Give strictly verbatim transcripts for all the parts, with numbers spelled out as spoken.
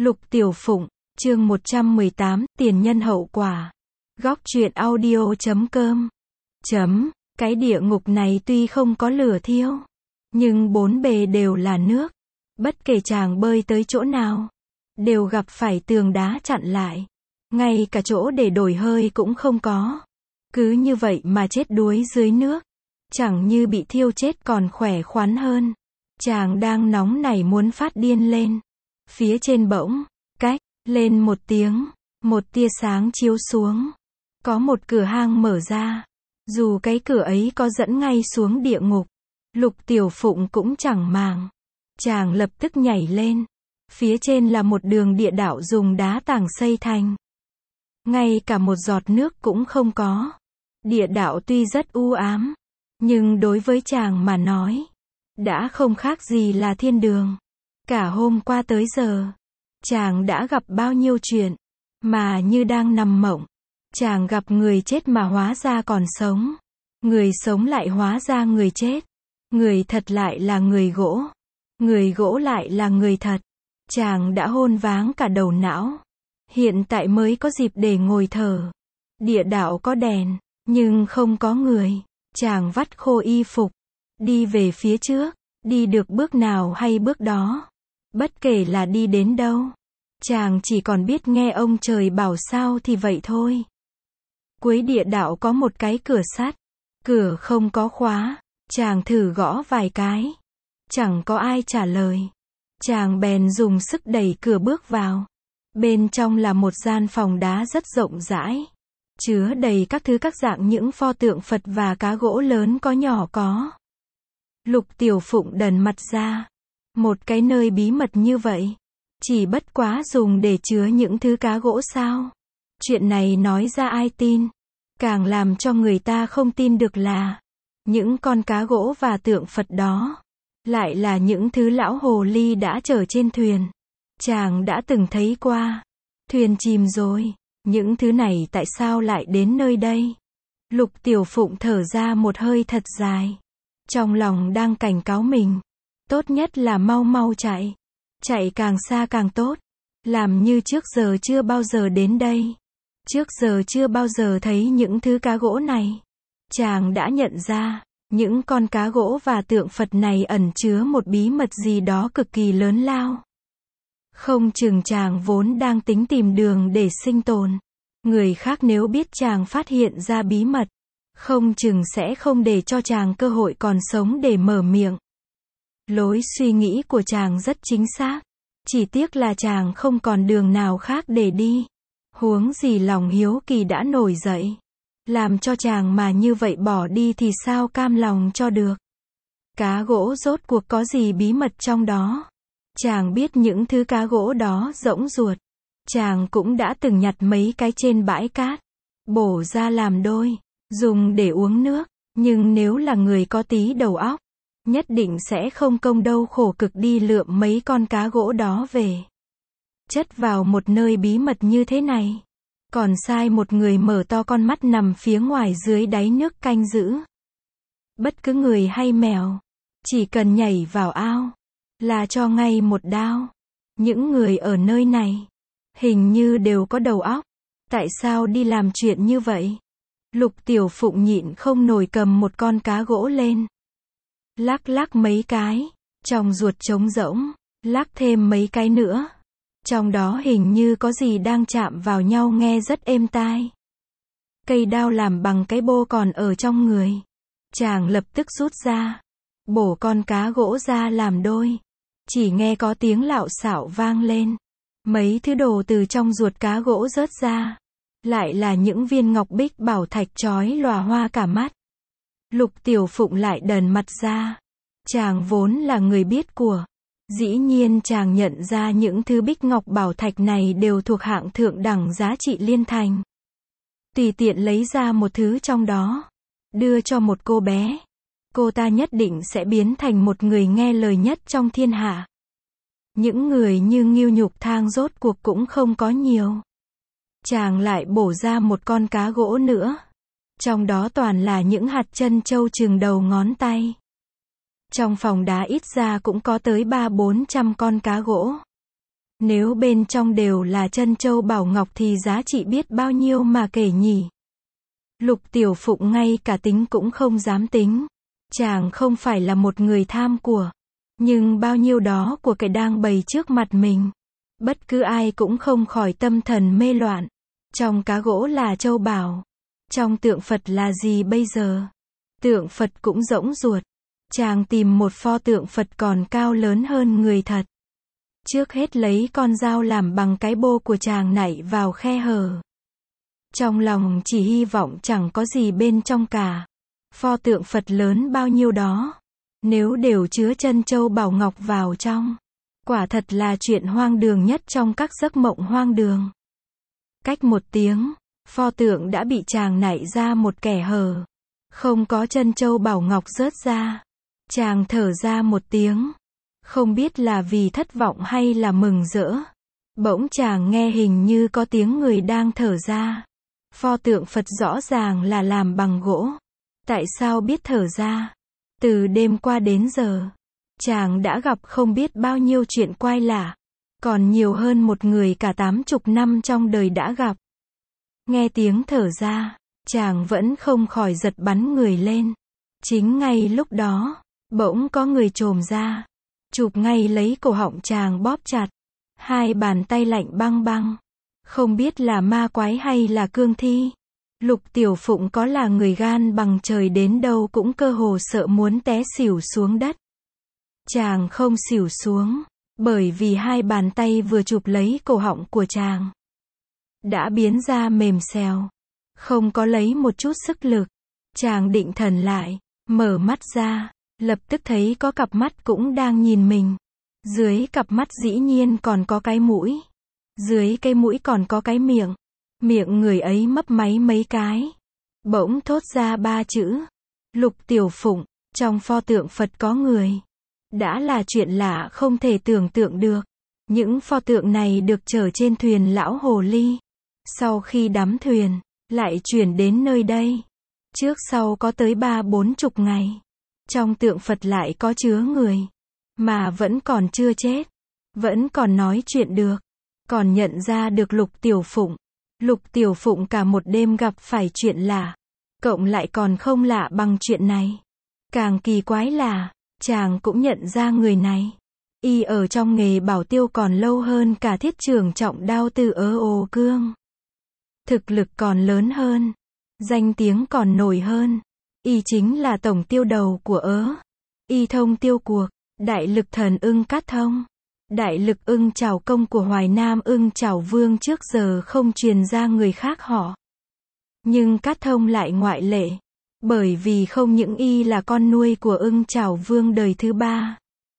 Lục Tiểu Phụng, chương một trăm mười tám, tiền nhân hậu quả. Góc truyện audio chấm com. Chấm, cái địa ngục này tuy không có lửa thiêu, nhưng bốn bề đều là nước. Bất kể chàng bơi tới chỗ nào, đều gặp phải tường đá chặn lại. Ngay cả chỗ để đổi hơi cũng không có. Cứ như vậy mà chết đuối dưới nước. Chẳng như bị thiêu chết còn khỏe khoắn hơn. Chàng đang nóng nảy muốn phát điên lên. Phía trên bỗng, cách, lên một tiếng, một tia sáng chiếu xuống. Có một cửa hang mở ra. Dù cái cửa ấy có dẫn ngay xuống địa ngục, Lục Tiểu Phụng cũng chẳng màng. Chàng lập tức nhảy lên. Phía trên là một đường địa đạo dùng đá tảng xây thành. Ngay cả một giọt nước cũng không có. Địa đạo tuy rất u ám, nhưng đối với chàng mà nói, đã không khác gì là thiên đường. Cả hôm qua tới giờ, chàng đã gặp bao nhiêu chuyện, mà như đang nằm mộng. Chàng gặp người chết mà hóa ra còn sống. Người sống lại hóa ra người chết. Người thật lại là người gỗ. Người gỗ lại là người thật. Chàng đã hôn váng cả đầu não. Hiện tại mới có dịp để ngồi thở. Địa đạo có đèn, nhưng không có người. Chàng vắt khô y phục, đi về phía trước, đi được bước nào hay bước đó. Bất kể là đi đến đâu, chàng chỉ còn biết nghe ông trời bảo sao thì vậy thôi. Cuối địa đạo có một cái cửa sắt. Cửa không có khóa. Chàng thử gõ vài cái. Chẳng có ai trả lời. Chàng bèn dùng sức đẩy cửa bước vào. Bên trong là một gian phòng đá rất rộng rãi. Chứa đầy các thứ các dạng những pho tượng Phật và cá gỗ lớn có nhỏ có. Lục Tiểu Phụng đần mặt ra. Một cái nơi bí mật như vậy, chỉ bất quá dùng để chứa những thứ cá gỗ sao? Chuyện này nói ra ai tin? Càng làm cho người ta không tin được là những con cá gỗ và tượng Phật đó lại là những thứ lão hồ ly đã chở trên thuyền. Chàng đã từng thấy qua. Thuyền chìm rồi, những thứ này tại sao lại đến nơi đây? Lục Tiểu Phụng thở ra một hơi thật dài. Trong lòng đang cảnh cáo mình, tốt nhất là mau mau chạy. Chạy càng xa càng tốt. Làm như trước giờ chưa bao giờ đến đây. Trước giờ chưa bao giờ thấy những thứ cá gỗ này. Chàng đã nhận ra, những con cá gỗ và tượng Phật này ẩn chứa một bí mật gì đó cực kỳ lớn lao. Không chừng chàng vốn đang tính tìm đường để sinh tồn. Người khác nếu biết chàng phát hiện ra bí mật, không chừng sẽ không để cho chàng cơ hội còn sống để mở miệng. Lối suy nghĩ của chàng rất chính xác. Chỉ tiếc là chàng không còn đường nào khác để đi. Huống gì lòng hiếu kỳ đã nổi dậy. Làm cho chàng mà như vậy bỏ đi thì sao cam lòng cho được. Cá gỗ rốt cuộc có gì bí mật trong đó. Chàng biết những thứ cá gỗ đó rỗng ruột. Chàng cũng đã từng nhặt mấy cái trên bãi cát. Bổ ra làm đôi. Dùng để uống nước. Nhưng nếu là người có tí đầu óc, nhất định sẽ không công đâu khổ cực đi lượm mấy con cá gỗ đó về. Chất vào một nơi bí mật như thế này. Còn sai một người mở to con mắt nằm phía ngoài dưới đáy nước canh giữ. Bất cứ người hay mèo, chỉ cần nhảy vào ao, là cho ngay một đao. Những người ở nơi này, hình như đều có đầu óc. Tại sao đi làm chuyện như vậy? Lục Tiểu Phụng nhịn không nổi cầm một con cá gỗ lên. Lắc lắc mấy cái, trong ruột trống rỗng, lắc thêm mấy cái nữa. Trong đó hình như có gì đang chạm vào nhau nghe rất êm tai. Cây đao làm bằng cái bô còn ở trong người. Chàng lập tức rút ra. Bổ con cá gỗ ra làm đôi. Chỉ nghe có tiếng lạo xạo vang lên. Mấy thứ đồ từ trong ruột cá gỗ rớt ra. Lại là những viên ngọc bích bảo thạch chói lòa hoa cả mắt. Lục Tiểu Phụng lại đần mặt ra. Chàng vốn là người biết của. Dĩ nhiên chàng nhận ra những thứ bích ngọc bảo thạch này đều thuộc hạng thượng đẳng giá trị liên thành. Tùy tiện lấy ra một thứ trong đó, đưa cho một cô bé. Cô ta nhất định sẽ biến thành một người nghe lời nhất trong thiên hạ. Những người như Ngưu Nhục Thang rốt cuộc cũng không có nhiều. Chàng lại bổ ra một con cá gỗ nữa. Trong đó toàn là những hạt chân châu chừng đầu ngón tay. Trong phòng đá ít ra cũng có tới ba bốn trăm con cá gỗ. Nếu bên trong đều là trân châu bảo ngọc thì giá trị biết bao nhiêu mà kể nhỉ. Lục Tiểu Phụng ngay cả tính cũng không dám tính. Chàng không phải là một người tham của. Nhưng bao nhiêu đó của cải đang bày trước mặt mình. Bất cứ ai cũng không khỏi tâm thần mê loạn. Trong cá gỗ là châu bảo. Trong tượng Phật là gì bây giờ? Tượng Phật cũng rỗng ruột. Chàng tìm một pho tượng Phật còn cao lớn hơn người thật. Trước hết lấy con dao làm bằng cái bô của chàng nạy vào khe hở. Trong lòng chỉ hy vọng chẳng có gì bên trong cả. Pho tượng Phật lớn bao nhiêu đó. Nếu đều chứa trân châu bảo ngọc vào trong. Quả thật là chuyện hoang đường nhất trong các giấc mộng hoang đường. Cách một tiếng, pho tượng đã bị chàng nạy ra một kẻ hở. Không có trân châu bảo ngọc rớt ra. Chàng thở ra một tiếng. Không biết là vì thất vọng hay là mừng rỡ. Bỗng chàng nghe hình như có tiếng người đang thở ra. Pho tượng Phật rõ ràng là làm bằng gỗ. Tại sao biết thở ra? Từ đêm qua đến giờ, chàng đã gặp không biết bao nhiêu chuyện quái lạ. Còn nhiều hơn một người cả tám chục năm trong đời đã gặp. Nghe tiếng thở ra, chàng vẫn không khỏi giật bắn người lên. Chính ngay lúc đó, bỗng có người chồm ra. Chụp ngay lấy cổ họng chàng bóp chặt. Hai bàn tay lạnh băng băng. Không biết là ma quái hay là cương thi. Lục Tiểu Phụng có là người gan bằng trời đến đâu cũng cơ hồ sợ muốn té xỉu xuống đất. Chàng không xỉu xuống. Bởi vì hai bàn tay vừa chụp lấy cổ họng của chàng. Đã biến ra mềm xèo. Không có lấy một chút sức lực. Chàng định thần lại. Mở mắt ra. Lập tức thấy có cặp mắt cũng đang nhìn mình. Dưới cặp mắt dĩ nhiên còn có cái mũi. Dưới cái mũi còn có cái miệng. Miệng người ấy mấp máy mấy cái. Bỗng thốt ra ba chữ. Lục Tiểu Phụng, trong pho tượng Phật có người. Đã là chuyện lạ không thể tưởng tượng được. Những pho tượng này được chở trên thuyền lão hồ ly. Sau khi đắm thuyền, lại chuyển đến nơi đây. Trước sau có tới ba bốn chục ngày. Trong tượng Phật lại có chứa người. Mà vẫn còn chưa chết. Vẫn còn nói chuyện được. Còn nhận ra được Lục Tiểu Phụng. Lục Tiểu Phụng cả một đêm gặp phải chuyện lạ. Cộng lại còn không lạ bằng chuyện này. Càng kỳ quái là, chàng cũng nhận ra người này. Y ở trong nghề bảo tiêu còn lâu hơn cả thiết trưởng trọng đao từ Ơ Ồ Cương. Thực lực còn lớn hơn. Danh tiếng còn nổi hơn. Y chính là tổng tiêu đầu của Ớ. Y thông tiêu cuộc. Đại lực thần ưng Cát Thông. Đại lực ưng Trảo Công của Hoài Nam ưng Trảo Vương trước giờ không truyền ra người khác họ. Nhưng Cát Thông lại ngoại lệ. Bởi vì không những y là con nuôi của ưng Trảo Vương đời thứ ba.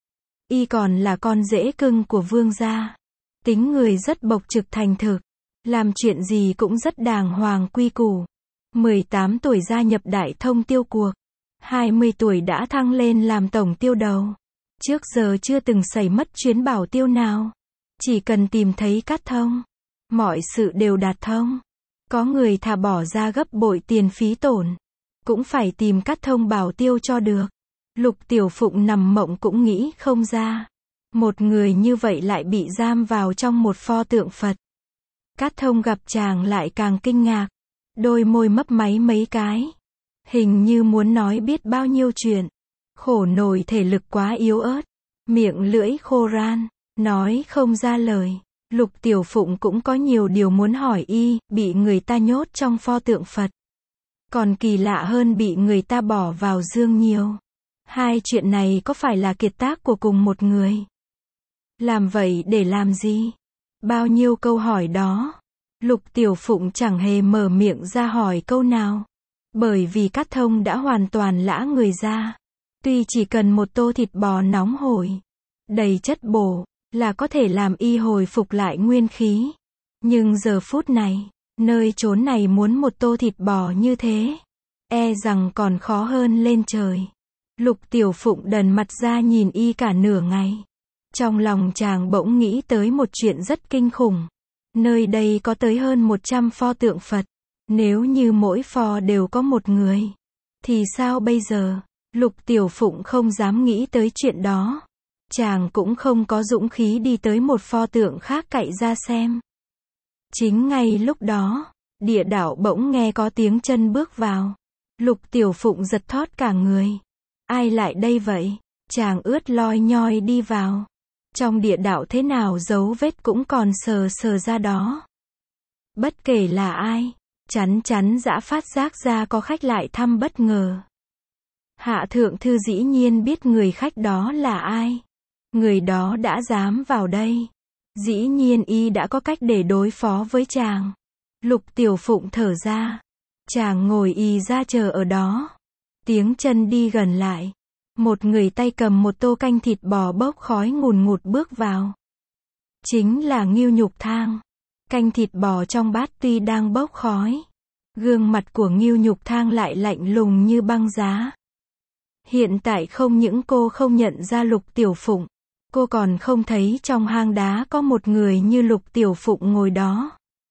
Y còn là con rể cưng của vương gia. Tính người rất bộc trực thành thực. Làm chuyện gì cũng rất đàng hoàng quy củ. mười tám tuổi gia nhập Đại Thông tiêu cuộc. hai mươi tuổi đã thăng lên làm tổng tiêu đầu. Trước giờ chưa từng xảy mất chuyến bảo tiêu nào. Chỉ cần tìm thấy Cát Thông. Mọi sự đều đạt thông. Có người thà bỏ ra gấp bội tiền phí tổn. Cũng phải tìm Cát Thông bảo tiêu cho được. Lục Tiểu Phụng nằm mộng cũng nghĩ không ra. Một người như vậy lại bị giam vào trong một pho tượng Phật. Cát Thông gặp chàng lại càng kinh ngạc. Đôi môi mấp máy mấy cái. Hình như muốn nói biết bao nhiêu chuyện. Khổ nổi thể lực quá yếu ớt. Miệng lưỡi khô ran. Nói không ra lời. Lục Tiểu Phụng cũng có nhiều điều muốn hỏi y. Bị người ta nhốt trong pho tượng Phật. Còn kỳ lạ hơn bị người ta bỏ vào dương nhiều. Hai chuyện này có phải là kiệt tác của cùng một người? Làm vậy để làm gì? Bao nhiêu câu hỏi đó. Lục Tiểu Phụng chẳng hề mở miệng ra hỏi câu nào. Bởi vì Cát Thông đã hoàn toàn lã người ra. Tuy chỉ cần một tô thịt bò nóng hổi, đầy chất bổ, là có thể làm y hồi phục lại nguyên khí. Nhưng giờ phút này, nơi chốn này muốn một tô thịt bò như thế, e rằng còn khó hơn lên trời. Lục Tiểu Phụng đần mặt ra nhìn y cả nửa ngày. Trong lòng chàng bỗng nghĩ tới một chuyện rất kinh khủng. Nơi đây có tới hơn một trăm pho tượng Phật. Nếu như mỗi pho đều có một người, thì sao bây giờ? Lục Tiểu Phụng không dám nghĩ tới chuyện đó. chàng cũng không có dũng khí đi tới một pho tượng khác cậy ra xem. Chính ngay lúc đó, địa đạo bỗng nghe có tiếng chân bước vào. Lục Tiểu Phụng giật thót cả người. Ai lại đây vậy? Chàng ướt loi nhoi đi vào. Trong địa đạo thế nào dấu vết cũng còn sờ sờ ra đó. Bất kể là ai, chắn chắn dã phát giác ra có khách lại thăm bất ngờ. Hạ Thượng Thư dĩ nhiên biết người khách đó là ai. Người đó đã dám vào đây. Dĩ nhiên y đã có cách để đối phó với chàng. Lục Tiểu Phụng thở ra. Chàng ngồi y ra chờ ở đó. Tiếng chân đi gần lại. Một người tay cầm một tô canh thịt bò bốc khói ngùn ngụt bước vào. Chính là Ngưu Nhục Thang. Canh thịt bò trong bát tuy đang bốc khói. Gương mặt của Ngưu Nhục Thang lại lạnh lùng như băng giá. Hiện tại không những cô không nhận ra Lục Tiểu Phụng, cô còn không thấy trong hang đá có một người như Lục Tiểu Phụng ngồi đó.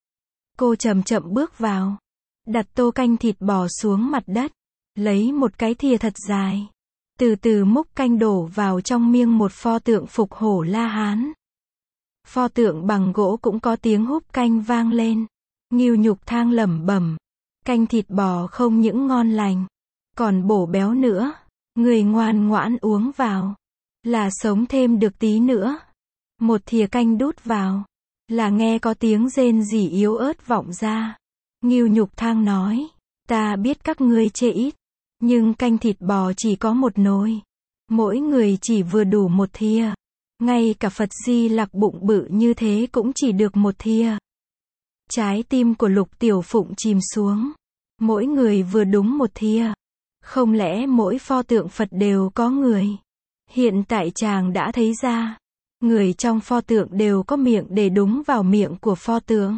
Cô chậm chậm bước vào, đặt tô canh thịt bò xuống mặt đất, lấy một cái thìa thật dài, từ từ múc canh đổ vào trong miêng một pho tượng Phục Hổ La Hán. Pho tượng bằng gỗ cũng có tiếng húp canh vang lên. Ngưu Nhục Thang lẩm bẩm, canh thịt bò không những ngon lành, còn bổ béo nữa. Người ngoan ngoãn uống vào, là sống thêm được tí nữa. Một thìa canh đút vào, là nghe có tiếng rên rỉ yếu ớt vọng ra. Ngưu Nhục Thang nói, ta biết các ngươi chê ít, nhưng canh thịt bò chỉ có một nồi. Mỗi người chỉ vừa đủ một thìa. Ngay cả Phật Di Lặc bụng bự như thế cũng chỉ được một thìa. Trái tim của Lục Tiểu Phụng chìm xuống. Mỗi người vừa đúng một thìa. Không lẽ mỗi pho tượng Phật đều có người? Hiện tại chàng đã thấy ra. Người trong pho tượng đều có miệng để đúng vào miệng của pho tượng.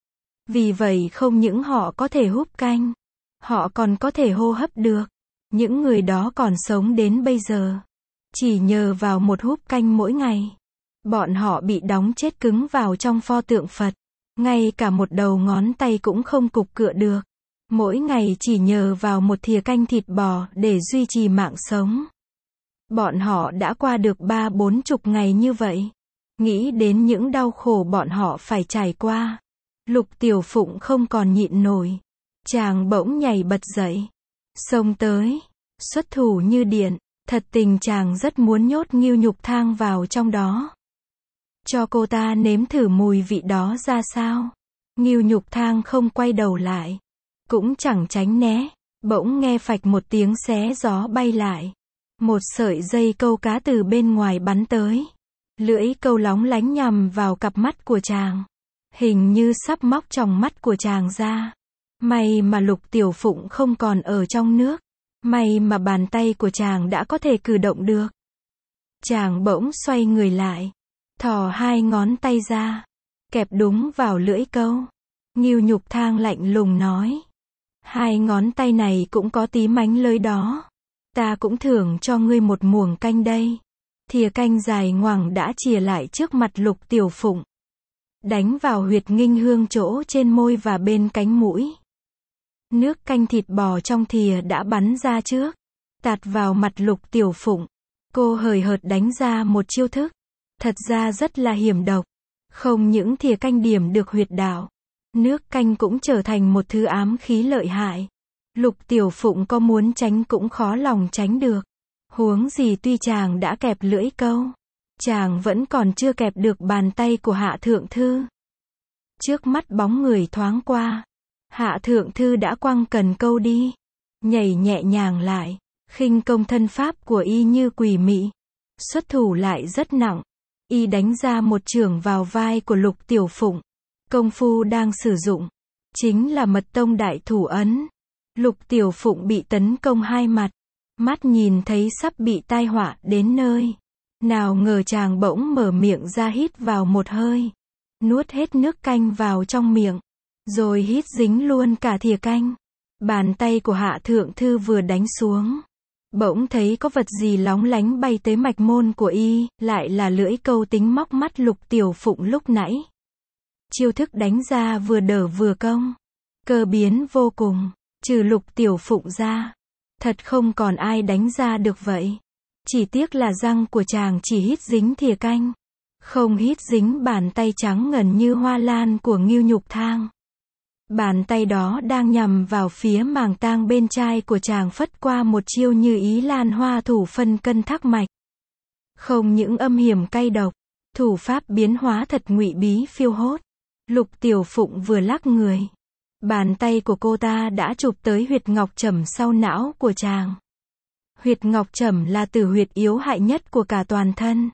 Vì vậy không những họ có thể húp canh, họ còn có thể hô hấp được. Những người đó còn sống đến bây giờ. Chỉ nhờ vào một húp canh mỗi ngày. Bọn họ bị đóng chết cứng vào trong pho tượng Phật. Ngay cả một đầu ngón tay cũng không cục cựa được. Mỗi ngày chỉ nhờ vào một thìa canh thịt bò để duy trì mạng sống. Bọn họ đã qua được ba bốn chục ngày như vậy. Nghĩ đến những đau khổ bọn họ phải trải qua. Lục Tiểu Phụng không còn nhịn nổi. Chàng bỗng nhảy bật dậy. Xông tới. Xuất thủ như điện. Thật tình chàng rất muốn nhốt Ngưu Nhục Thang vào trong đó. Cho cô ta nếm thử mùi vị đó ra sao. Ngưu Nhục Thang không quay đầu lại. Cũng chẳng tránh né. Bỗng nghe phạch một tiếng xé gió bay lại. Một sợi dây câu cá từ bên ngoài bắn tới. Lưỡi câu lóng lánh nhằm vào cặp mắt của chàng. Hình như sắp móc tròng mắt của chàng ra. May mà Lục Tiểu Phụng không còn ở trong nước. May mà bàn tay của chàng đã có thể cử động được. Chàng bỗng xoay người lại. Thò hai ngón tay ra. Kẹp đúng vào lưỡi câu. Ngưu Nhục Thang lạnh lùng nói. Hai ngón tay này cũng có tí mánh lưới đó. Ta cũng thưởng cho ngươi một muỗng canh đây. Thìa canh dài ngoằng đã chìa lại trước mặt Lục Tiểu Phụng. Đánh vào huyệt nghinh hương chỗ trên môi và bên cánh mũi. Nước canh thịt bò trong thìa đã bắn ra trước. Tạt vào mặt Lục Tiểu Phụng. Cô hời hợt đánh ra một chiêu thức. Thật ra rất là hiểm độc. Không những thìa canh điểm được huyệt đạo. Nước canh cũng trở thành một thứ ám khí lợi hại. Lục Tiểu Phụng có muốn tránh cũng khó lòng tránh được. Huống gì tuy chàng đã kẹp lưỡi câu. Chàng vẫn còn chưa kẹp được bàn tay của Hạ Thượng Thư. Trước mắt bóng người thoáng qua. Hạ Thượng Thư đã quăng cần câu đi. Nhảy nhẹ nhàng lại. Khinh công thân pháp của y như quỷ mị. Xuất thủ lại rất nặng. Y đánh ra một chưởng vào vai của Lục Tiểu Phụng. Công phu đang sử dụng. Chính là Mật Tông Đại Thủ Ấn. Lục Tiểu Phụng bị tấn công hai mặt. Mắt nhìn thấy sắp bị tai họa đến nơi. Nào ngờ chàng bỗng mở miệng ra hít vào một hơi. Nuốt hết nước canh vào trong miệng. Rồi hít dính luôn cả thìa canh. Bàn tay của Hạ Thượng Thư vừa đánh xuống. Bỗng thấy có vật gì lóng lánh bay tới mạch môn của y. Lại là lưỡi câu tính móc mắt Lục Tiểu Phụng lúc nãy. Chiêu thức đánh ra vừa đỡ vừa công. Cơ biến vô cùng. Trừ Lục Tiểu Phụng ra. Thật không còn ai đánh ra được vậy. Chỉ tiếc là răng của chàng chỉ hít dính thìa canh, không hít dính bàn tay trắng ngần như hoa lan của Ngưu Nhục Thang. Bàn tay đó đang nhằm vào phía màng tang bên trai của chàng, phất qua một chiêu như ý lan hoa thủ phân cân thác mạch. Không những âm hiểm cay độc, thủ pháp biến hóa thật ngụy bí phiêu hốt. Lục Tiểu Phụng vừa lắc người, bàn tay của cô ta đã chụp tới huyệt ngọc trầm sau não của chàng. Huyệt ngọc trầm là tử huyệt yếu hại nhất của cả toàn thân.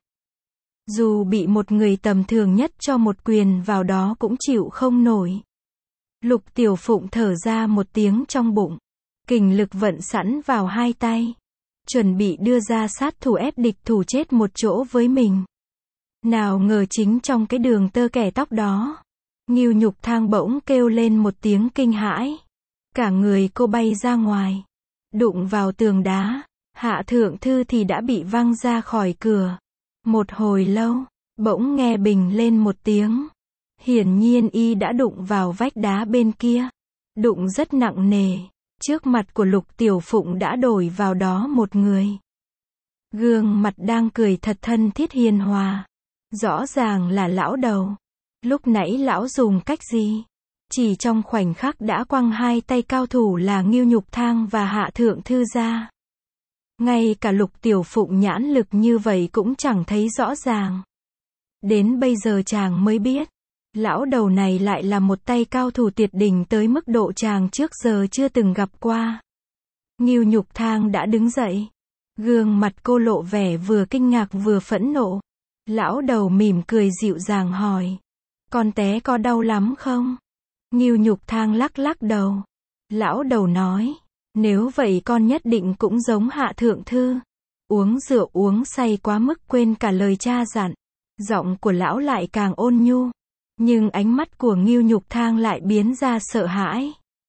Dù bị một người tầm thường nhất cho một quyền vào đó cũng chịu không nổi. Lục Tiểu Phụng thở ra một tiếng trong bụng, kình lực vận sẵn vào hai tay, chuẩn bị đưa ra sát thủ ép địch thủ chết một chỗ với mình. Nào ngờ chính trong cái đường tơ kẻ tóc đó, Ngưu Nhục Thang bỗng kêu lên một tiếng kinh hãi. Cả người cô bay ra ngoài, đụng vào tường đá. Hạ thượng thư thì đã bị văng ra khỏi cửa. Một hồi lâu, bỗng nghe bình lên một tiếng. Hiển nhiên y đã đụng vào vách đá bên kia. Đụng rất nặng nề. Trước mặt của Lục Tiểu Phụng đã đổi vào đó một người. Gương mặt đang cười thật thân thiết hiền hòa. Rõ ràng là lão đầu. Lúc nãy lão dùng cách gì? Chỉ trong khoảnh khắc đã quăng hai tay cao thủ là Ngưu Nhục Thang và Hạ thượng thư ra. Ngay cả Lục Tiểu Phụng nhãn lực như vậy cũng chẳng thấy rõ ràng. Đến bây giờ chàng mới biết, lão đầu này lại là một tay cao thủ tuyệt đỉnh tới mức độ chàng trước giờ chưa từng gặp qua. Ngưu Nhục Thang đã đứng dậy. Gương mặt cô lộ vẻ vừa kinh ngạc vừa phẫn nộ. Lão đầu mỉm cười dịu dàng hỏi. Con té có đau lắm không? Ngưu Nhục Thang lắc lắc đầu. Lão đầu nói. Nếu vậy con nhất định cũng giống Hạ thượng thư. Uống rượu uống say quá mức quên cả lời cha dặn. Giọng của lão lại càng ôn nhu. Nhưng ánh mắt của Ngưu Nhục Thang lại biến ra sợ hãi.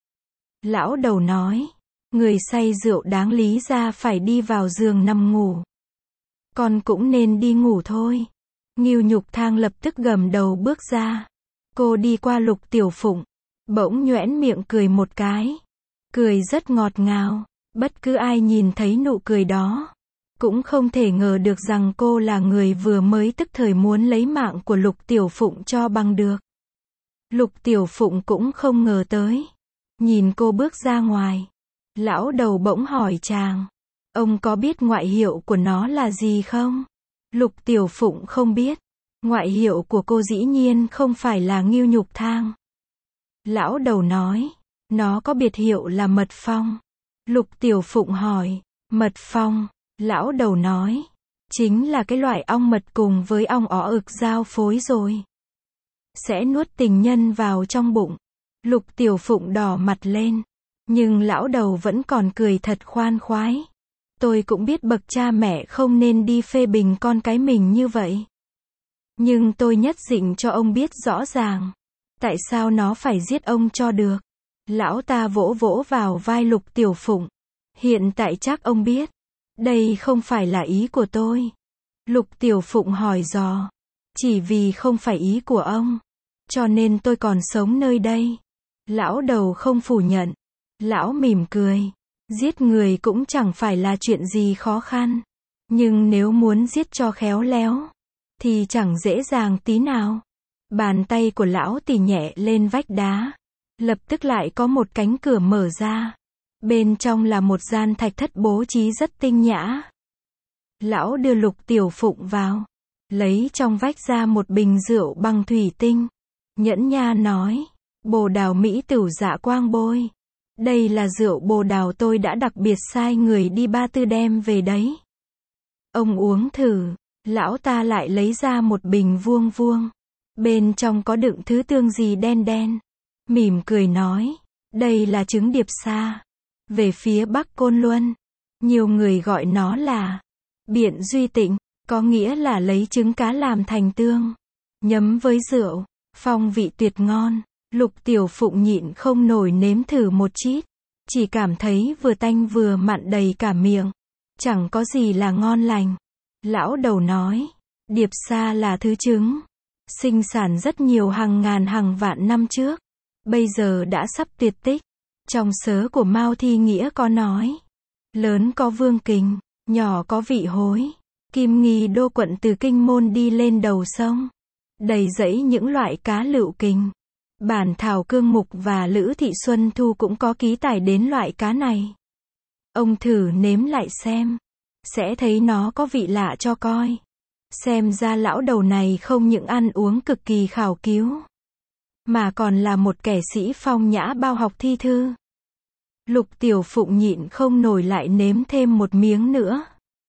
Lão đầu nói. Người say rượu đáng lý ra phải đi vào giường nằm ngủ. Con cũng nên đi ngủ thôi. Ngưu Nhục Thang lập tức gầm đầu bước ra. Cô đi qua Lục Tiểu Phụng. Bỗng nhoẻn miệng cười một cái. Cười rất ngọt ngào. Bất cứ ai nhìn thấy nụ cười đó cũng không thể ngờ được rằng cô là người vừa mới tức thời muốn lấy mạng của Lục Tiểu Phụng cho bằng được. Lục Tiểu Phụng cũng không ngờ tới. Nhìn cô bước ra ngoài, lão đầu bỗng hỏi chàng. Ông có biết ngoại hiệu của nó là gì không? Lục Tiểu Phụng không biết. Ngoại hiệu của cô dĩ nhiên không phải là Ngưu Nhục Thang. Lão đầu nói. Nó có biệt hiệu là Mật Phong. Lục Tiểu Phụng hỏi. Mật Phong. Lão đầu nói. Chính là cái loại ong mật cùng với ong ó ực giao phối rồi. Sẽ nuốt tình nhân vào trong bụng. Lục Tiểu Phụng đỏ mặt lên. Nhưng lão đầu vẫn còn cười thật khoan khoái. Tôi cũng biết bậc cha mẹ không nên đi phê bình con cái mình như vậy. Nhưng tôi nhất định cho ông biết rõ ràng. Tại sao nó phải giết ông cho được. Lão ta vỗ vỗ vào vai Lục Tiểu Phụng. Hiện tại chắc ông biết. Đây không phải là ý của tôi. Lục Tiểu Phụng hỏi dò. Chỉ vì không phải ý của ông, cho nên tôi còn sống nơi đây. Lão đầu không phủ nhận. Lão mỉm cười. Giết người cũng chẳng phải là chuyện gì khó khăn. Nhưng nếu muốn giết cho khéo léo, thì chẳng dễ dàng tí nào. Bàn tay của lão tì nhẹ lên vách đá. Lập tức lại có một cánh cửa mở ra. Bên trong là một gian thạch thất bố trí rất tinh nhã. Lão đưa Lục Tiểu Phụng vào. Lấy trong vách ra một bình rượu bằng thủy tinh. Nhẫn nha nói. Bồ đào mỹ tửu dạ quang bôi. Đây là rượu bồ đào tôi đã đặc biệt sai người đi Ba Tư đem về đấy. Ông uống thử. Lão ta lại lấy ra một bình vuông vuông. Bên trong có đựng thứ tương gì đen đen. Mỉm cười nói. Đây là trứng điệp sa. Về phía Bắc Côn Luân, nhiều người gọi nó là biện duy tịnh, có nghĩa là lấy trứng cá làm thành tương, nhấm với rượu, phong vị tuyệt ngon. Lục Tiểu Phụng nhịn không nổi nếm thử một chít, chỉ cảm thấy vừa tanh vừa mặn đầy cả miệng, chẳng có gì là ngon lành. Lão đầu nói, điệp sa là thứ trứng sinh sản rất nhiều hàng ngàn hàng vạn năm trước, bây giờ đã sắp tuyệt tích. Trong sớ của Mao Thi Nghĩa có nói, lớn có vương kình, Nhỏ có vị hối. Kim Nghi Đô quận từ Kinh Môn đi lên đầu sông. Đầy rẫy những loại cá lựu kình. Bản Thảo Cương Mục và Lữ Thị Xuân Thu cũng có ký tải đến loại cá này. Ông thử nếm lại xem. Sẽ thấy nó có vị lạ cho coi. Xem ra lão đầu này không những ăn uống cực kỳ khảo cứu, mà còn là một kẻ sĩ phong nhã bao học thi thư. Lục Tiểu Phụng nhịn không nổi lại nếm thêm một miếng nữa.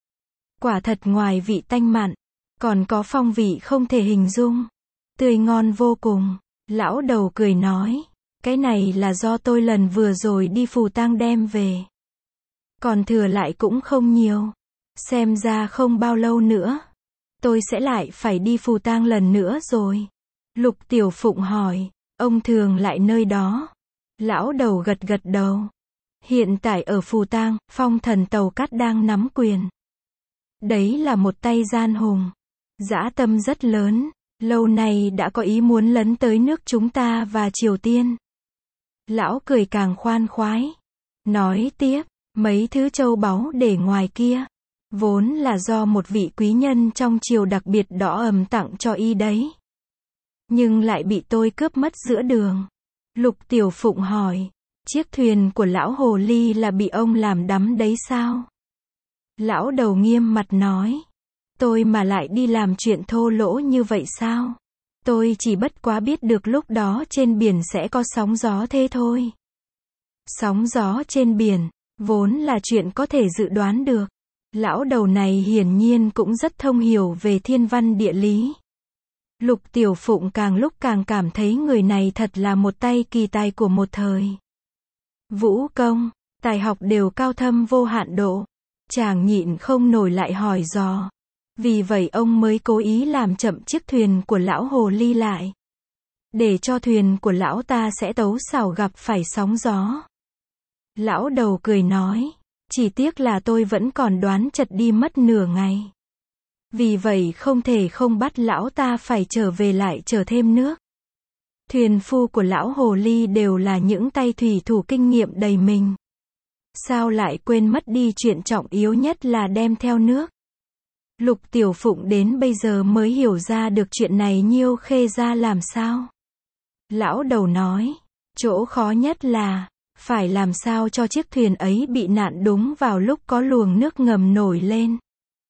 Quả thật ngoài vị tanh mặn, còn có phong vị không thể hình dung. Tươi ngon vô cùng. Lão đầu cười nói, cái này là do tôi lần vừa rồi đi Phù Tang đem về. Còn thừa lại cũng không nhiều. Xem ra không bao lâu nữa, tôi sẽ lại phải đi Phù Tang lần nữa rồi. Lục Tiểu Phụng hỏi, ông thường lại nơi đó? Lão đầu gật gật đầu. Hiện tại ở Phù Tang, Phong Thần Tàu Cát đang nắm quyền. Đấy là một tay gian hùng. Dã tâm rất lớn. Lâu nay đã có ý muốn lấn tới nước chúng ta và Triều Tiên. Lão cười càng khoan khoái. Nói tiếp, mấy thứ châu báu để ngoài kia, vốn là do một vị quý nhân trong triều đặc biệt đỏ ầm tặng cho y đấy. Nhưng lại bị tôi cướp mất giữa đường. Lục Tiểu Phụng hỏi, chiếc thuyền của lão hồ ly là bị ông làm đắm đấy sao? Lão đầu nghiêm mặt nói, tôi mà lại đi làm chuyện thô lỗ như vậy sao? Tôi chỉ bất quá biết được lúc đó trên biển sẽ có sóng gió thế thôi. Sóng gió trên biển, vốn là chuyện có thể dự đoán được. Lão đầu này hiển nhiên cũng rất thông hiểu về thiên văn địa lý. Lục Tiểu Phụng càng lúc càng cảm thấy người này thật là một tay kỳ tài của một thời. Vũ công, tài học đều cao thâm vô hạn độ. Chàng nhịn không nổi lại hỏi dò. Vì vậy ông mới cố ý làm chậm chiếc thuyền của lão hồ ly lại. Để cho thuyền của lão ta sẽ tấu xảo gặp phải sóng gió. Lão đầu cười nói, chỉ tiếc là tôi vẫn còn đoán chật đi mất nửa ngày. Vì vậy không thể không bắt lão ta phải trở về lại chở thêm nước. Thuyền phu của lão hồ ly đều là những tay thủy thủ kinh nghiệm đầy mình. Sao lại quên mất đi chuyện trọng yếu nhất là đem theo nước. Lục Tiểu Phụng đến bây giờ mới hiểu ra được chuyện này Nhiêu Khê ra làm sao. Lão đầu nói, chỗ khó nhất là, phải làm sao cho chiếc thuyền ấy bị nạn đúng vào lúc có luồng nước ngầm nổi lên.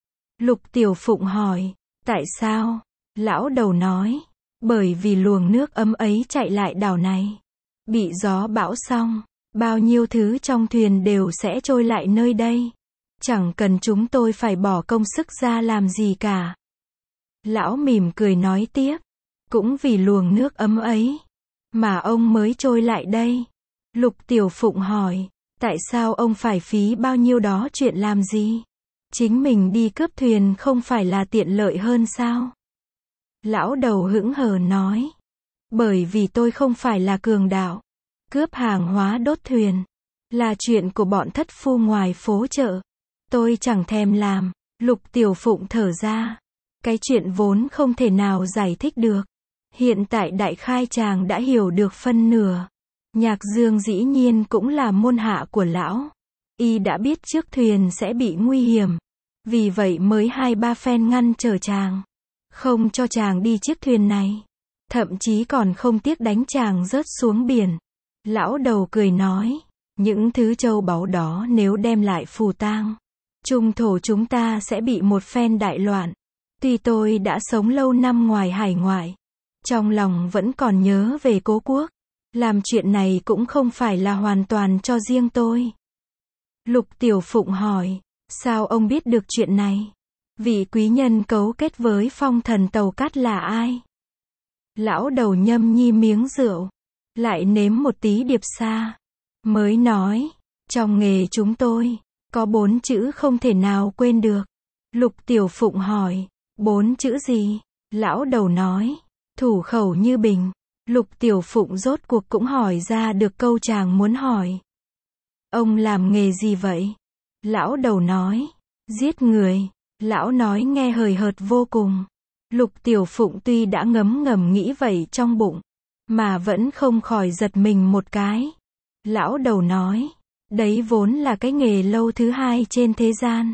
Lục Tiểu Phụng hỏi, tại sao? Lão đầu nói, bởi vì luồng nước ấm ấy chạy lại đảo này. Bị gió bão xong, bao nhiêu thứ trong thuyền đều sẽ trôi lại nơi đây. Chẳng cần chúng tôi phải bỏ công sức ra làm gì cả. Lão mỉm cười nói tiếp, cũng vì luồng nước ấm ấy, mà ông mới trôi lại đây. Lục Tiểu Phụng hỏi, tại sao ông phải phí bao nhiêu đó chuyện làm gì? Chính mình đi cướp thuyền không phải là tiện lợi hơn sao? Lão đầu hững hờ nói, bởi vì tôi không phải là cường đạo. Cướp hàng hóa đốt thuyền, là chuyện của bọn thất phu ngoài phố chợ. Tôi chẳng thèm làm. Lục Tiểu Phụng thở ra. Cái chuyện vốn không thể nào giải thích được. Hiện tại đại khai chàng đã hiểu được phân nửa. Nhạc Dương dĩ nhiên cũng là môn hạ của lão. Y đã biết chiếc thuyền sẽ bị nguy hiểm. Vì vậy mới hai ba phen ngăn trở chàng. Không cho chàng đi chiếc thuyền này. Thậm chí còn không tiếc đánh chàng rớt xuống biển. Lão đầu cười nói, những thứ châu báu đó nếu đem lại Phù Tang, trung thổ chúng ta sẽ bị một phen đại loạn. Tuy tôi đã sống lâu năm ngoài hải ngoại, trong lòng vẫn còn nhớ về cố quốc. Làm chuyện này cũng không phải là hoàn toàn cho riêng tôi. Lục Tiểu Phụng hỏi, sao ông biết được chuyện này? Vị quý nhân cấu kết với Phong Thần Tàu Cát là ai? Lão đầu nhâm nhi miếng rượu, lại nếm một tí điệp xa, mới nói, trong nghề chúng tôi, có bốn chữ không thể nào quên được. Lục Tiểu Phụng hỏi, bốn chữ gì? Lão đầu nói, thủ khẩu như bình. Lục Tiểu Phụng rốt cuộc cũng hỏi ra được câu chàng muốn hỏi. Ông làm nghề gì vậy? Lão đầu nói, giết người. Lão nói nghe hời hợt vô cùng. Lục Tiểu Phụng tuy đã ngấm ngầm nghĩ vậy trong bụng, mà vẫn không khỏi giật mình một cái. Lão đầu nói, đấy vốn là cái nghề lâu thứ hai trên thế gian.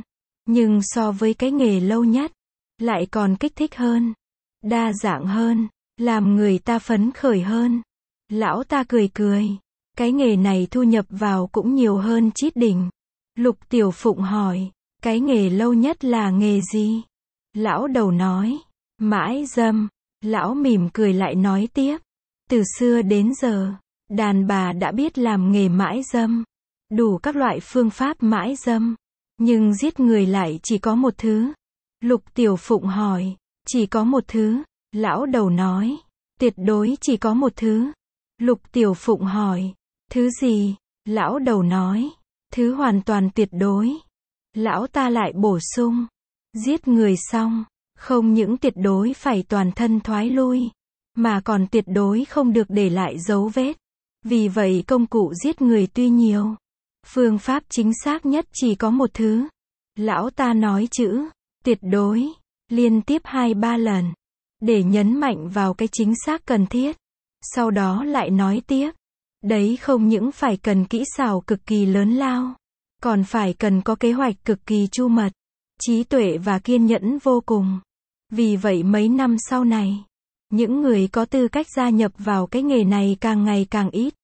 Nhưng so với cái nghề lâu nhất, lại còn kích thích hơn, đa dạng hơn, làm người ta phấn khởi hơn. Lão ta cười cười. Cái nghề này thu nhập vào cũng nhiều hơn chít đỉnh. Lục Tiểu Phụng hỏi, cái nghề lâu nhất là nghề gì? Lão đầu nói, mãi dâm. Lão mỉm cười lại nói tiếp, từ xưa đến giờ, đàn bà đã biết làm nghề mãi dâm, đủ các loại phương pháp mãi dâm, nhưng giết người lại chỉ có một thứ. Lục Tiểu Phụng hỏi, chỉ có một thứ? Lão đầu nói, tuyệt đối chỉ có một thứ. Lục Tiểu Phụng hỏi, thứ gì? Lão đầu nói, thứ hoàn toàn tuyệt đối. Lão ta lại bổ sung, giết người xong, không những tuyệt đối phải toàn thân thoái lui, mà còn tuyệt đối không được để lại dấu vết. Vì vậy công cụ giết người tuy nhiều, phương pháp chính xác nhất chỉ có một thứ. Lão ta nói chữ tuyệt đối liên tiếp hai ba lần, để nhấn mạnh vào cái chính xác cần thiết. Sau đó lại nói tiếp, đấy không những phải cần kỹ xảo cực kỳ lớn lao, còn phải cần có kế hoạch cực kỳ chu mật, trí tuệ và kiên nhẫn vô cùng. Vì vậy mấy năm sau này, những người có tư cách gia nhập vào cái nghề này càng ngày càng ít.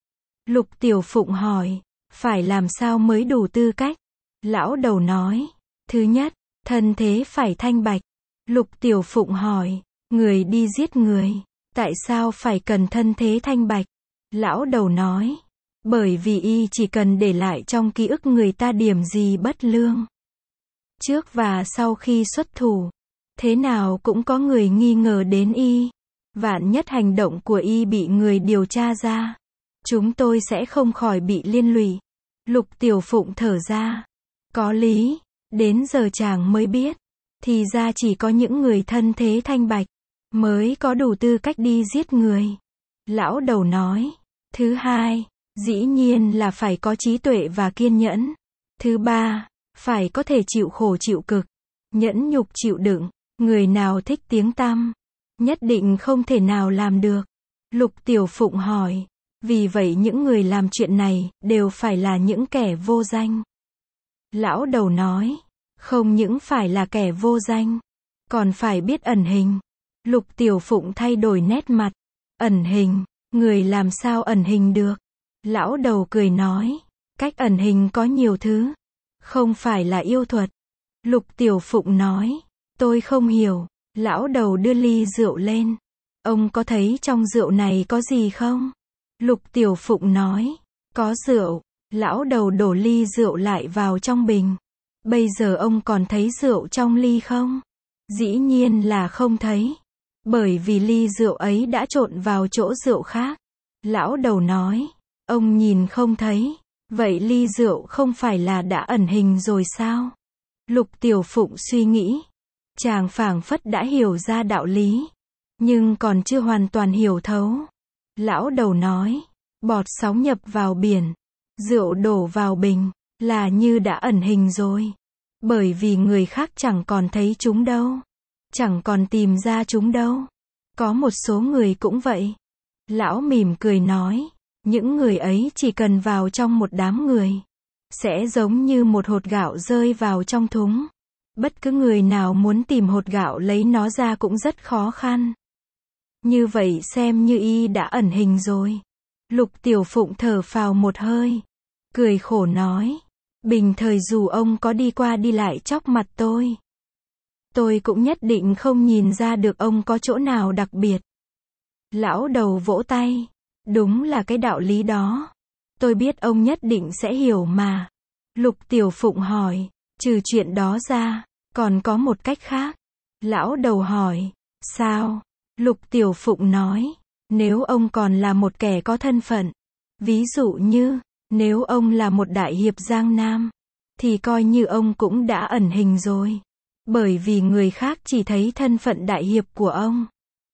Lục Tiểu Phụng hỏi, phải làm sao mới đủ tư cách? Lão đầu nói, thứ nhất, thân thế phải thanh bạch. Lục Tiểu Phụng hỏi, người đi giết người, tại sao phải cần thân thế thanh bạch? Lão đầu nói, bởi vì y chỉ cần để lại trong ký ức người ta điểm gì bất lương, trước và sau khi xuất thủ, thế nào cũng có người nghi ngờ đến y. Vạn nhất hành động của y bị người điều tra ra, chúng tôi sẽ không khỏi bị liên lụy. Lục Tiểu Phụng thở ra, có lý, đến giờ chàng mới biết, thì ra chỉ có những người thân thế thanh bạch mới có đủ tư cách đi giết người. Lão đầu nói, thứ hai, dĩ nhiên là phải có trí tuệ và kiên nhẫn. Thứ ba, phải có thể chịu khổ chịu cực, nhẫn nhục chịu đựng. Người nào thích tiếng tăm, nhất định không thể nào làm được. Lục Tiểu Phụng hỏi, vì vậy những người làm chuyện này, đều phải là những kẻ vô danh. Lão đầu nói, không những phải là kẻ vô danh, còn phải biết ẩn hình. Lục Tiểu Phụng thay đổi nét mặt. Ẩn hình, người làm sao ẩn hình được? Lão đầu cười nói, cách ẩn hình có nhiều thứ, không phải là yêu thuật. Lục Tiểu Phụng nói, tôi không hiểu. Lão đầu đưa ly rượu lên. Ông có thấy trong rượu này có gì không? Lục Tiểu Phụng nói, có rượu. Lão đầu đổ ly rượu lại vào trong bình. Bây giờ ông còn thấy rượu trong ly không? Dĩ nhiên là không thấy. Bởi vì ly rượu ấy đã trộn vào chỗ rượu khác. Lão đầu nói, ông nhìn không thấy. Vậy ly rượu không phải là đã ẩn hình rồi sao? Lục Tiểu Phụng suy nghĩ. Chàng phảng phất đã hiểu ra đạo lý, nhưng còn chưa hoàn toàn hiểu thấu. Lão đầu nói, bọt sóng nhập vào biển, rượu đổ vào bình, là như đã ẩn hình rồi. Bởi vì người khác chẳng còn thấy chúng đâu, chẳng còn tìm ra chúng đâu. Có một số người cũng vậy. Lão mỉm cười nói, những người ấy chỉ cần vào trong một đám người, sẽ giống như một hột gạo rơi vào trong thúng. Bất cứ người nào muốn tìm hột gạo lấy nó ra cũng rất khó khăn. Như vậy xem như y đã ẩn hình rồi. Lục Tiểu Phụng thở phào một hơi, cười khổ nói, bình thời dù ông có đi qua đi lại chóc mặt tôi, tôi cũng nhất định không nhìn ra được ông có chỗ nào đặc biệt. Lão đầu vỗ tay, đúng là cái đạo lý đó. Tôi biết ông nhất định sẽ hiểu mà. Lục Tiểu Phụng hỏi, trừ chuyện đó ra, còn có một cách khác. Lão đầu hỏi, sao? Lục Tiểu Phụng nói, nếu ông còn là một kẻ có thân phận, ví dụ như, nếu ông là một đại hiệp Giang Nam, thì coi như ông cũng đã ẩn hình rồi. Bởi vì người khác chỉ thấy thân phận đại hiệp của ông,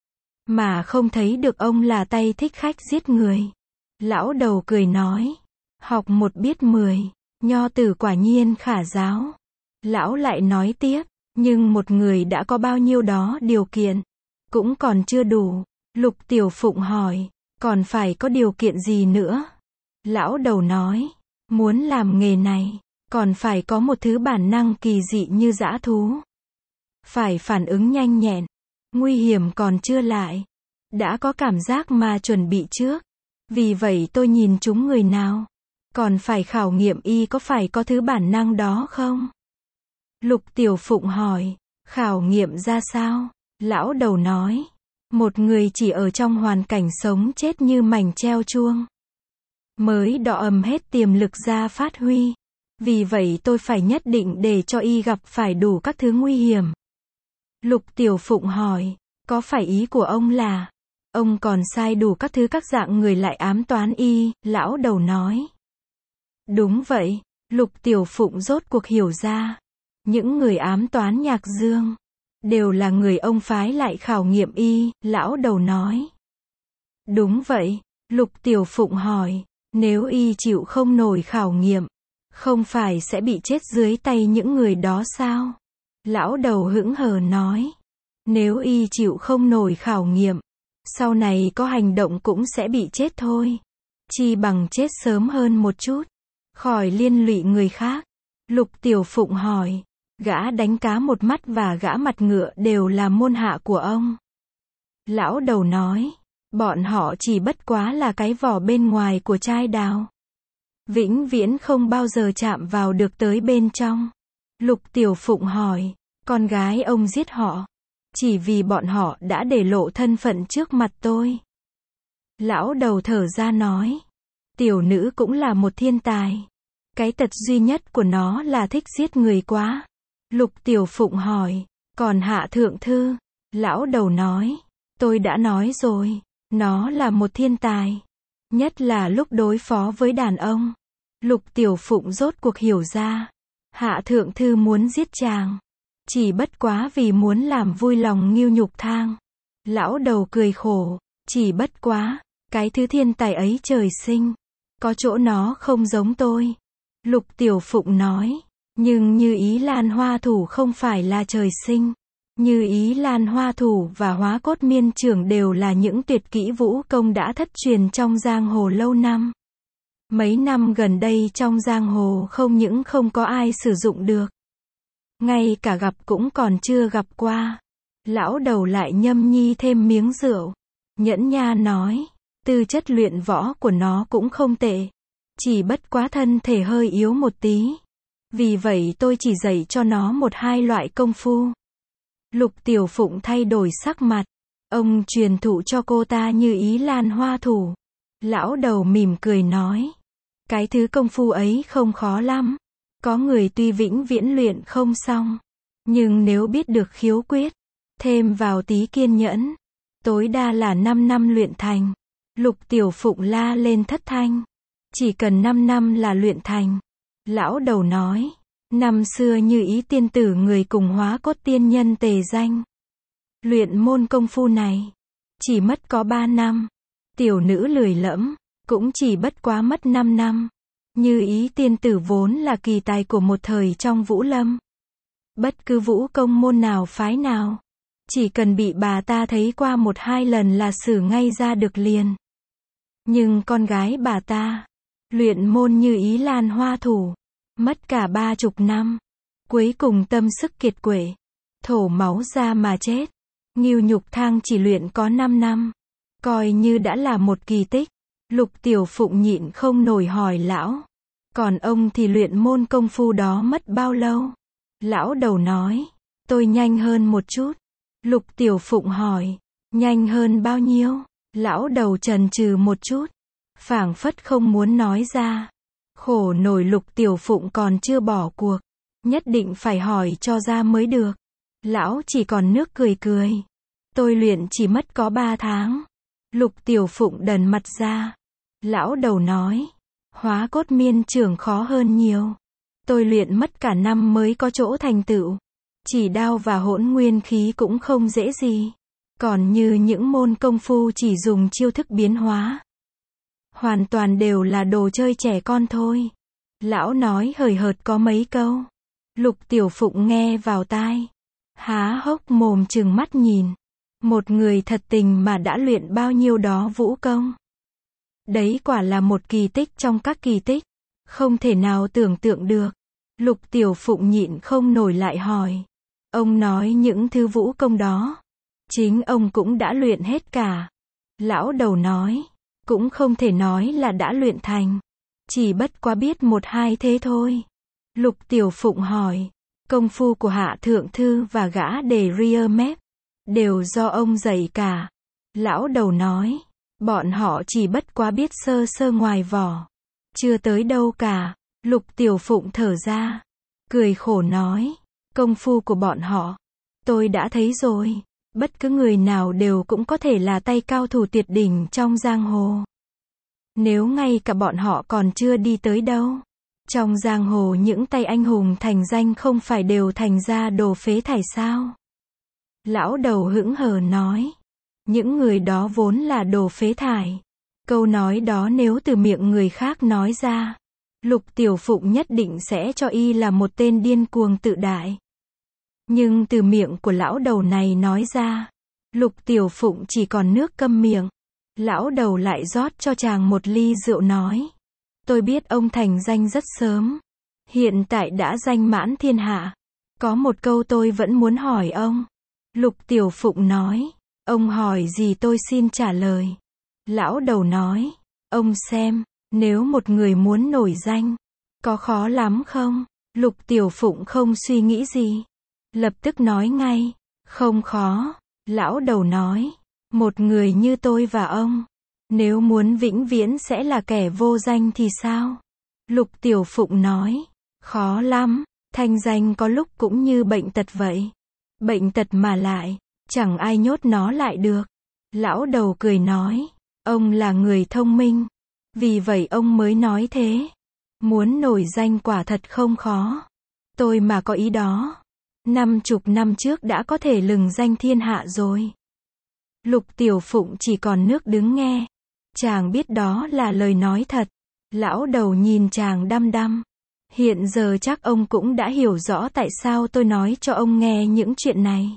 mà không thấy được ông là tay thích khách giết người. Lão đầu cười nói, học một biết mười, nho tử quả nhiên khả giáo. Lão lại nói tiếp, nhưng một người đã có bao nhiêu đó điều kiện, cũng còn chưa đủ. Lục Tiểu Phụng hỏi, còn phải có điều kiện gì nữa? Lão đầu nói, muốn làm nghề này, Còn phải có một thứ bản năng kỳ dị như dã thú. Phải phản ứng nhanh nhẹn. Nguy hiểm còn chưa lại. Đã có cảm giác mà chuẩn bị trước. Vì vậy tôi nhìn chúng người nào. Còn phải khảo nghiệm y có phải có thứ bản năng đó không? Lục Tiểu Phụng hỏi. Khảo nghiệm ra sao? Lão đầu nói. Một người chỉ ở trong hoàn cảnh sống chết như mảnh treo chuông. Mới đọ ầm hết tiềm lực ra phát huy. Vì vậy tôi phải nhất định để cho y gặp phải đủ các thứ nguy hiểm. Lục Tiểu Phụng hỏi. Có phải ý của ông là ông còn sai đủ các thứ các dạng người lại ám toán y? Lão đầu nói. Đúng vậy. Lục Tiểu Phụng rốt cuộc hiểu ra. Những người ám toán Nhạc Dương đều là người ông phái lại khảo nghiệm y. Lão đầu nói. Đúng vậy. Lục Tiểu Phụng hỏi. Nếu y chịu không nổi khảo nghiệm, không phải sẽ bị chết dưới tay những người đó sao? Lão đầu hững hờ nói. Nếu y chịu không nổi khảo nghiệm, sau này có hành động cũng sẽ bị chết thôi. Chi bằng chết sớm hơn một chút, khỏi liên lụy người khác. Lục Tiểu Phụng hỏi. Gã đánh cá một mắt và gã mặt ngựa đều là môn hạ của ông. Lão đầu nói. Bọn họ chỉ bất quá là cái vỏ bên ngoài của chai đào. Vĩnh viễn không bao giờ chạm vào được tới bên trong. Lục Tiểu Phụng hỏi. Con gái ông giết họ chỉ vì bọn họ đã để lộ thân phận trước mặt tôi. Lão đầu thở ra nói. Tiểu nữ cũng là một thiên tài. Cái tật duy nhất của nó là thích giết người quá. Lục Tiểu Phụng hỏi. Còn Hạ Thượng Thư? Lão đầu nói. Tôi đã nói rồi. Nó là một thiên tài. Nhất là lúc đối phó với đàn ông. Lục Tiểu Phụng rốt cuộc hiểu ra. Hạ Thượng Thư muốn giết chàng chỉ bất quá vì muốn làm vui lòng Ngưu Nhục Thang. Lão đầu cười khổ. Chỉ bất quá, cái thứ thiên tài ấy trời sinh. Có chỗ nó không giống tôi. Lục Tiểu Phụng nói. Nhưng Như Ý Lan Hoa Thủ không phải là trời sinh. Như Ý Lan Hoa Thủ và Hóa Cốt Miên Trưởng đều là những tuyệt kỹ vũ công đã thất truyền trong giang hồ lâu năm. Mấy năm gần đây trong giang hồ không những không có ai sử dụng được, ngay cả gặp cũng còn chưa gặp qua. Lão đầu lại nhâm nhi thêm miếng rượu. Nhẫn nha nói. Tư chất luyện võ của nó cũng không tệ. Chỉ bất quá thân thể hơi yếu một tí. Vì vậy tôi chỉ dạy cho nó một hai loại công phu. Lục Tiểu Phụng thay đổi sắc mặt. Ông truyền thụ cho cô ta Như Ý Lan Hoa Thủ. Lão đầu mỉm cười nói. Cái thứ công phu ấy không khó lắm. Có người tuy vĩnh viễn luyện không xong, nhưng nếu biết được khiếu quyết, thêm vào tí kiên nhẫn, tối đa là năm năm luyện thành. Lục Tiểu Phụng la lên thất thanh. Chỉ cần năm năm là luyện thành. Lão đầu nói. Năm xưa Như Ý tiên tử người cùng Hóa Cốt tiên nhân tề danh. Luyện môn công phu này chỉ mất có ba năm. Tiểu nữ lười lẫm, cũng chỉ bất quá mất năm năm. Như Ý tiên tử vốn là kỳ tài của một thời trong Vũ Lâm. Bất cứ vũ công môn nào phái nào, chỉ cần bị bà ta thấy qua một hai lần là xử ngay ra được liền. Nhưng con gái bà ta, luyện môn Như Ý Lan Hoa Thủ, mất cả ba chục năm. Cuối cùng tâm sức kiệt quệ, thổ máu ra mà chết. Ngưu Nhục Thang chỉ luyện có năm năm. Coi như đã là một kỳ tích. Lục Tiểu Phụng nhịn không nổi hỏi lão. Còn ông thì luyện môn công phu đó mất bao lâu? Lão đầu nói. Tôi nhanh hơn một chút. Lục Tiểu Phụng hỏi. Nhanh hơn bao nhiêu? Lão đầu chần chừ một chút, phảng phất không muốn nói ra. Khổ nổi Lục Tiểu Phụng còn chưa bỏ cuộc. Nhất định phải hỏi cho ra mới được. Lão chỉ còn nước cười cười. Tôi luyện chỉ mất có ba tháng. Lục Tiểu Phụng đần mặt ra. Lão đầu nói. Hóa Cốt Miên Trưởng khó hơn nhiều. Tôi luyện mất cả năm mới có chỗ thành tựu. Chỉ đao và hỗn nguyên khí cũng không dễ gì. Còn như những môn công phu chỉ dùng chiêu thức biến hóa, hoàn toàn đều là đồ chơi trẻ con thôi. Lão nói hời hợt có mấy câu. Lục Tiểu Phụng nghe vào tai, há hốc mồm trừng mắt nhìn. Một người thật tình mà đã luyện bao nhiêu đó vũ công. Đấy quả là một kỳ tích trong các kỳ tích. Không thể nào tưởng tượng được. Lục Tiểu Phụng nhịn không nổi lại hỏi. Ông nói những thứ vũ công đó, chính ông cũng đã luyện hết cả. Lão đầu nói, cũng không thể nói là đã luyện thành. Chỉ bất quá biết một hai thế thôi. Lục Tiểu Phụng hỏi, công phu của Hạ Thượng Thư và gã đề ria mép, đều do ông dạy cả. Lão đầu nói, bọn họ chỉ bất quá biết sơ sơ ngoài vỏ. Chưa tới đâu cả. Lục Tiểu Phụng thở ra, cười khổ nói, công phu của bọn họ, tôi đã thấy rồi. Bất cứ người nào đều cũng có thể là tay cao thủ tuyệt đỉnh trong giang hồ. Nếu ngay cả bọn họ còn chưa đi tới đâu. Trong giang hồ những tay anh hùng thành danh không phải đều thành ra đồ phế thải sao? Lão đầu hững hờ nói, những người đó vốn là đồ phế thải. Câu nói đó nếu từ miệng người khác nói ra, Lục Tiểu Phụng nhất định sẽ cho y là một tên điên cuồng tự đại. Nhưng từ miệng của lão đầu này nói ra, Lục Tiểu Phụng chỉ còn nước câm miệng. Lão đầu lại rót cho chàng một ly rượu nói, tôi biết ông thành danh rất sớm, hiện tại đã danh mãn thiên hạ. Có một câu tôi vẫn muốn hỏi ông. Lục Tiểu Phụng nói, ông hỏi gì tôi xin trả lời. Lão đầu nói, ông xem, nếu một người muốn nổi danh, có khó lắm không? Lục Tiểu Phụng không suy nghĩ gì, lập tức nói ngay, không khó. Lão đầu nói, một người như tôi và ông, nếu muốn vĩnh viễn sẽ là kẻ vô danh thì sao? Lục Tiểu Phụng nói, khó lắm, thanh danh có lúc cũng như bệnh tật vậy. Bệnh tật mà lại, chẳng ai nhốt nó lại được. Lão đầu cười nói, ông là người thông minh, vì vậy ông mới nói thế. Muốn nổi danh quả thật không khó. Tôi mà có ý đó, năm chục năm trước đã có thể lừng danh thiên hạ rồi. Lục Tiểu Phụng chỉ còn nước đứng nghe. Chàng biết đó là lời nói thật. Lão đầu nhìn chàng đăm đăm. Hiện giờ chắc ông cũng đã hiểu rõ tại sao tôi nói cho ông nghe những chuyện này.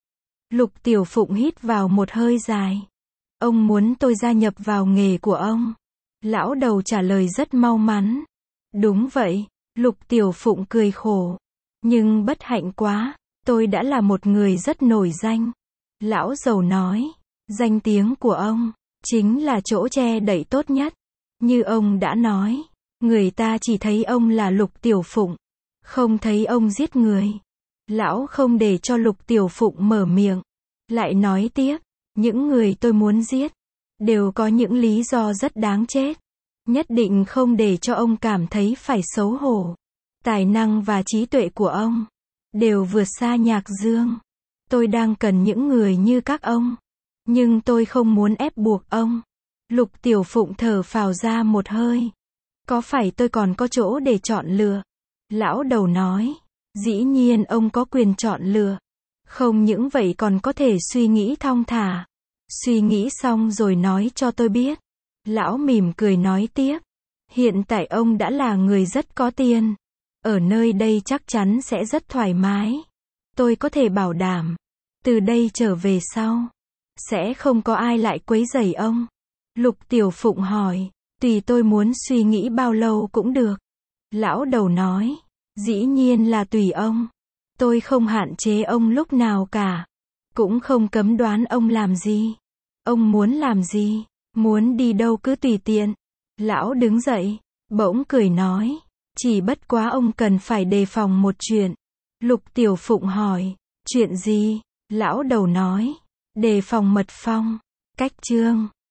Lục Tiểu Phụng hít vào một hơi dài. Ông muốn tôi gia nhập vào nghề của ông. Lão đầu trả lời rất mau mắn. Đúng vậy. Lục Tiểu Phụng cười khổ. Nhưng bất hạnh quá, tôi đã là một người rất nổi danh. Lão giàu nói, danh tiếng của ông chính là chỗ che đậy tốt nhất. Như ông đã nói, người ta chỉ thấy ông là Lục Tiểu Phụng, không thấy ông giết người. Lão không để cho Lục Tiểu Phụng mở miệng, lại nói tiếp, những người tôi muốn giết đều có những lý do rất đáng chết. Nhất định không để cho ông cảm thấy phải xấu hổ. Tài năng và trí tuệ của ông đều vượt xa Nhạc Dương. Tôi đang cần những người như các ông, nhưng tôi không muốn ép buộc ông. Lục Tiểu Phụng thở phào ra một hơi. Có phải tôi còn có chỗ để chọn lựa? Lão đầu nói, dĩ nhiên ông có quyền chọn lựa. Không những vậy còn có thể suy nghĩ thong thả. Suy nghĩ xong rồi nói cho tôi biết. Lão mỉm cười nói tiếp, hiện tại ông đã là người rất có tiền. Ở nơi đây chắc chắn sẽ rất thoải mái. Tôi có thể bảo đảm, từ đây trở về sau, sẽ không có ai lại quấy rầy ông. Lục Tiểu Phụng hỏi, tùy tôi muốn suy nghĩ bao lâu cũng được. Lão đầu nói, dĩ nhiên là tùy ông. Tôi không hạn chế ông lúc nào cả. Cũng không cấm đoán ông làm gì. Ông muốn làm gì, muốn đi đâu cứ tùy tiện. Lão đứng dậy, bỗng cười nói, chỉ bất quá ông cần phải đề phòng một chuyện. Lục Tiểu Phụng hỏi, chuyện gì? Lão đầu nói, đề phòng mật phong. Cách chương